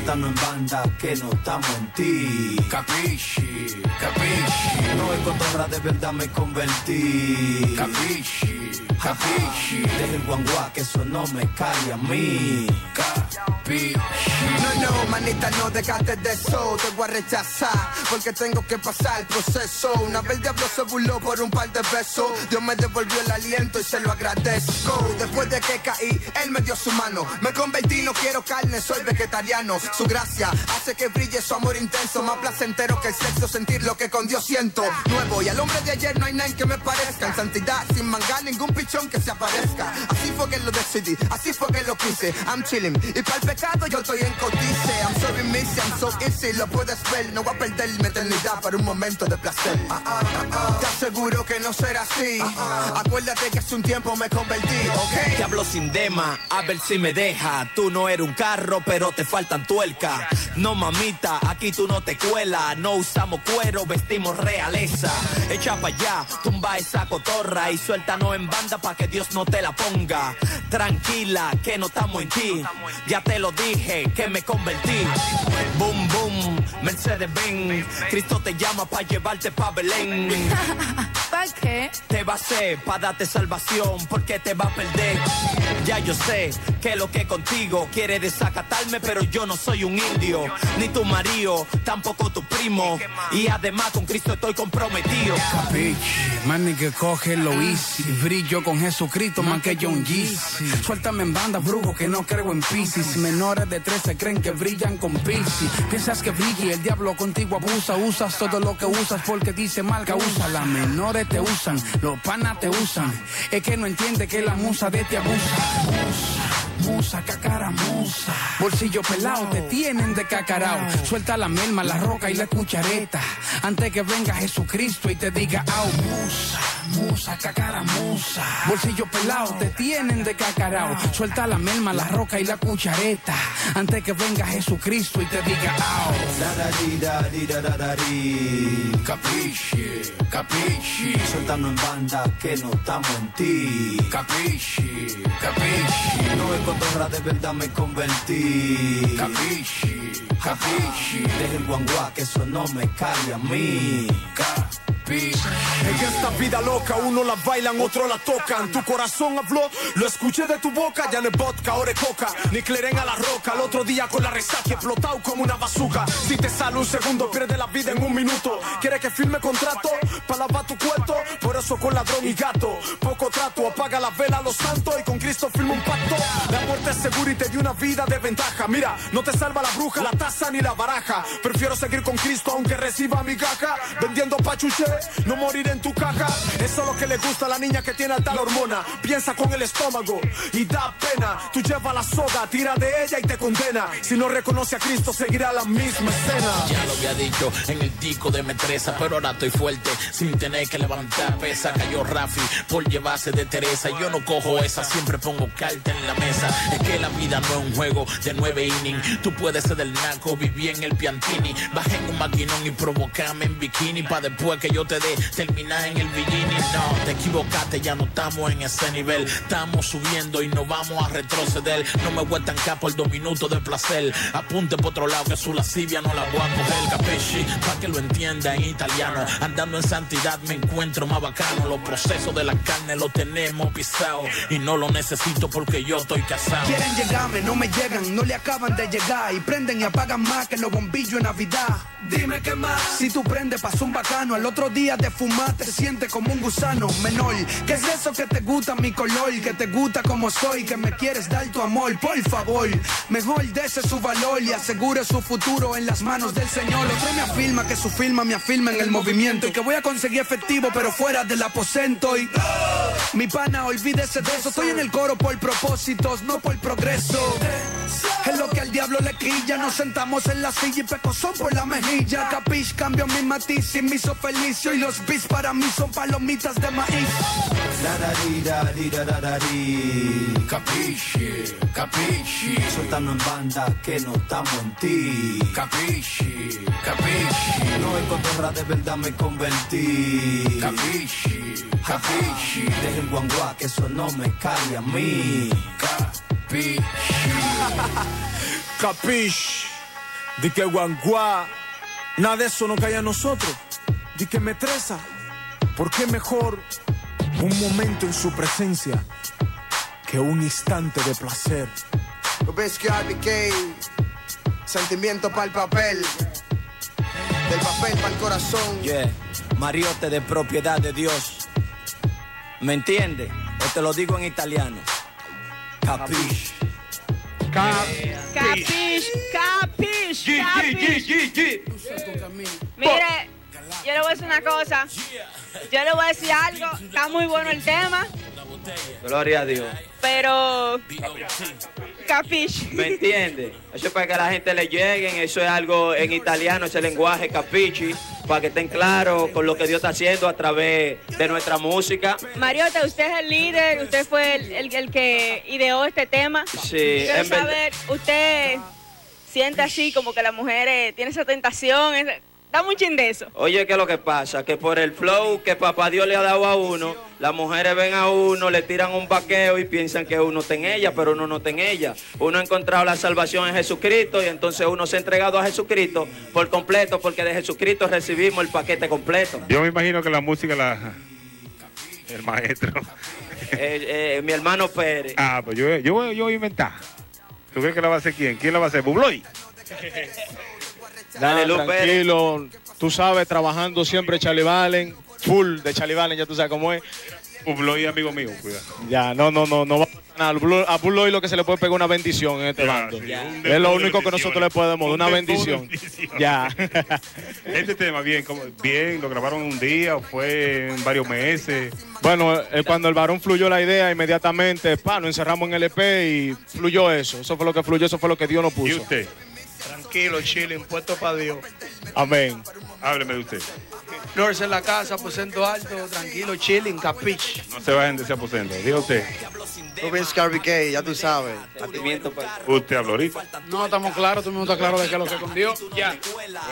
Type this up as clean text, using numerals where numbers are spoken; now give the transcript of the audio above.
Suéltanos en banda que no estamos en ti. Capisci. No es cotorra, de verdad me convertí. Capisci. Deja el guanguá que eso no me cae a mí. No, manita, no dejaste de eso. Te voy a rechazar porque tengo que pasar el proceso. Una vez el diablo se burló por un par de besos. Dios me devolvió el aliento y se lo agradezco. Después de que caí, él me dio su mano. Me convertí, no quiero carne, soy vegetariano. Su gracia hace que brille su amor intenso. Más placentero que el sexo, sentir lo que con Dios siento. Nuevo, y al hombre de ayer no hay nadie que me parezca. En santidad, sin mangar ningún pichón que se aparezca. Así fue que lo decidí, así fue que lo quise. I'm chilling, y para el pecado yo estoy en codice. I'm sorry, missy, I'm so easy, lo puedes ver. No voy a perder mi eternidad para un momento de placer. Te aseguro que no será así. Acuérdate que hace un tiempo me convertí, ¿ok? Te hablo sin dema, a ver si me deja. Tú no eres un carro, pero te faltan tuercas. No, mamita, aquí tú no te cuelas. No usamos cuero, vestimos realeza. Echa pa' allá, tumba esa cotorra y suéltanos en banda pa' que Dios no te la ponga. Tranquila, que no estamos en ti. Ya te lo dije, que me convertí. Boom, boom, Mercedes-Benz. Cristo te llama pa' llevarte pa' Belén. ¿Para qué? Te va a hacer pa' darte salvación, porque te va a perder. Ya yo sé que lo que contigo quiere desacatarme, pero yo no soy un indio, ni tu marido, tampoco tu primo. Y además con Cristo estoy comprometido. Capisci, man, que coge lo easy. Brillo con Jesucristo más que John Yeezy. Suéltame en banda, brujo, que no creo en Piscis. Menores de 13 creen que brillan con Piscis. Piensas que brille, el diablo contigo abusa. Usas todo lo que usas porque dice mal que usa. Las menores te usan, los panas te usan. Es que no entiende que la musa de te abusa. Musa, cacaramusa. Bolsillo pelado, te tienen de cacarao. Suelta la melma, la roca y la cuchareta. Antes que venga Jesucristo y te diga, au, musa, cacaramusa. Bolsillo pelado, te tienen de cacarao. Suelta la melma, la roca y la cuchareta. Antes que venga Jesucristo y te diga, au. Capisci. Suéltanos en banda que no estamos en ti. Capisci. No es cotorra, de verdad me convertí. Capisci. Deja el guanguá que eso no me cae a mí. En esta vida loca uno la bailan, otro la tocan. Tu corazón habló, lo escuché de tu boca. Ya no es vodka, ahora es coca, ni cleren a la roca. El otro día con la resaca explotado como una bazooka. Si te sale un segundo, pierde la vida en un minuto. ¿Quieres que firme contrato? Pa' lavar tu cuarto. Por eso con ladrón y gato, poco trato. Apaga la vela a los santos y con Cristo firma un pacto. La muerte es segura y te dio una vida de ventaja. Mira, no te salva la bruja, la taza ni la baraja. Prefiero seguir con Cristo aunque reciba mi caja. Vendiendo pachuché, no morir en tu caja. Eso es lo que le gusta a la niña que tiene alta la hormona. Piensa con el estómago y da pena. Tú llevas la soda, tira de ella y te condena. Si no reconoce a Cristo, seguirá la misma escena. Ya lo había dicho en el disco de Metresa, pero ahora estoy fuerte sin tener que levantar pesa. Cayó Rafi por llevarse de Teresa. Yo no cojo esa, siempre pongo carta en la mesa. Es que la vida no es un juego de 9 innings. Tú puedes ser del naco, vivir en el Piantini, bajé en un maquinón y provocarme en bikini, pa' después que yo te dé terminar en el bikini. No, te equivocaste, ya no estamos en ese nivel. Estamos subiendo y no vamos a retroceder. No me voy a estancar por 2 minutos de placer. Apunte por otro lado que su lascivia no la voy a coger. Capisci, pa' que lo entienda en italiano. Andando en santidad me encuentro más bacano. Los procesos de la carne los tenemos pisados y no lo necesito porque yo estoy casado. Quieren llegarme, no me llegan, no le acaban de llegar. Y prenden y apagan más que los bombillos en Navidad. Dime qué más. Si tú prendes, pasó un bacano. Al otro día de fumar te sientes como un gusano menor. ¿Qué es eso que te gusta mi color? Que te gusta como soy, que me quieres dar tu amor. Por favor, mejor dese su valor y asegure su futuro en las manos del Señor. Otro me afirma que su firma me afirma en el movimiento y que voy a conseguir efectivo pero fuera del aposento. Y mi pana, olvídese de eso. Estoy en el coro por propósitos, no por progreso. Es lo que al diablo le quilla. Nos sentamos en la silla y pecozón por la mejilla. Capish, cambio mi matiz y me hizo felicio. Y los beats para mí son palomitas de maíz. Capisci. Suéltanos en banda que no estamos en ti. Capisci. No es cotorra, de verdad me convertí. Capisci. Deja el guanguá que eso no me cae a mí. Capish. Di que guanguá, nada de eso no cae a nosotros. Di que metresa, porque mejor un momento en su presencia que un instante de placer. Rubensky RBK, sentimiento para el papel, del papel para el corazón. Yeah, Mariote de propiedad de Dios. ¿Me entiendes? O te lo digo en italiano. Capish. Capish, capish, capish. Mire, yo le voy a decir una cosa. Yo le voy a decir algo. Está muy bueno el tema. Gloria a Dios. Pero... Capish. ¿Me entiende? Eso es para que a la gente le lleguen. Eso es algo en italiano, ese lenguaje capichi, para que estén claros con lo que Dios está haciendo a través de nuestra música. Mariota, usted es el líder, usted fue el que ideó este tema. Sí, Quiero saber, usted siente así como que las mujeres tienen esa tentación. Dame un chin de eso. Oye, ¿qué es lo que pasa? Que por el flow que papá Dios le ha dado a uno, las mujeres ven a uno, le tiran un vaqueo y piensan que uno está en ella, pero uno no está en ella. Uno ha encontrado la salvación en Jesucristo y entonces uno se ha entregado a Jesucristo por completo, porque de Jesucristo recibimos el paquete completo. Yo me imagino que la música el maestro. Mi hermano Pérez. Ah, pues yo voy a inventar. ¿Tú crees que la va a hacer quién? ¿Quién la va a hacer? ¿Bubloy? Dale, Lupe. Tranquilo, tú sabes, trabajando siempre Charlie Valen, full de Charlie Valen, ya tú sabes cómo es. Bubloy, amigo mío, cuidado. Ya, no va a nada. A Bubloy lo que se le puede pegar una bendición en este bando. Sí, es lo único que nosotros le podemos dar, una bendición. Ya. Este tema, bien, lo grabaron un día o fue en varios meses. Bueno, cuando el varón fluyó la idea, inmediatamente, nos encerramos en el EP y fluyó eso. Eso fue lo que fluyó, eso fue lo que Dios nos puso. ¿Y usted? Tranquilo, chilling, puesto para Dios. Amén. Hábleme de usted. Flores en la casa, aposento alto, tranquilo, chilling, capiche. No se bajen de ese aposento. Diga usted. Rubensky RBK, ya tú sabes. Batimiento para... Usted habló ahorita. No, estamos claros, todo el mundo está claro de que lo que con Dios. Ya.